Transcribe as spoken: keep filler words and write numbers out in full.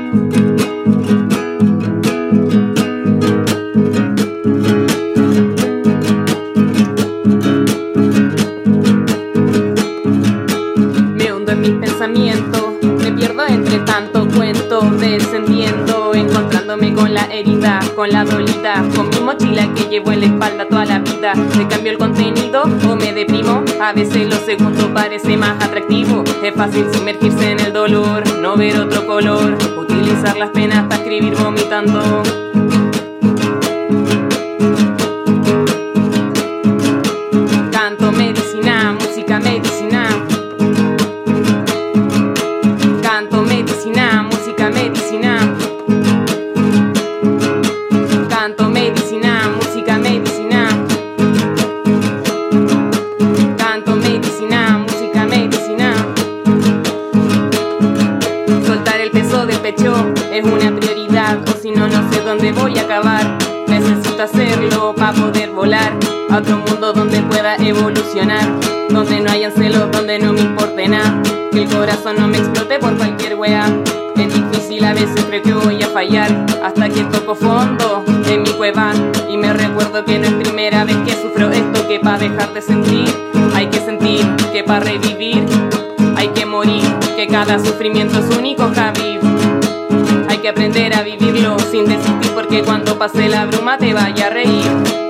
Me hundo en mis pensamientos, me pierdo entre tanto cuento, descendiendo, encontrándome con la herida, con la dolida, con mi mochila que llevo en la espalda toda la vida. ¿Me cambio el contenido o me deprimo? A veces lo segundo parece más atractivo. Es fácil sumergirse en el dolor, no ver otro color, utilizar las penas para escribir vomitando. Canto medicina, música medicina. Canto medicina, música medicina. Canto medicina, música medicina. Canto medicina, música medicina. Soltar el peso del pecho es una prioridad, o si no, no sé dónde voy a acabar. Necesito hacerlo para poder volar a otro mundo donde pueda evolucionar, donde no hayan celos, donde no me importe nada, que el corazón no me explote por cualquier wea. Es difícil, a veces creo que voy a fallar, hasta que toco fondo en mi cueva y me recuerdo que no es primera vez que sufro esto, que pa' dejar de sentir hay que sentir, que pa' revivir hay que morir, que cada sufrimiento es único, Javib. Hay que aprender a vivirlo sin desistir, porque cuando pase la bruma te vaya a reír.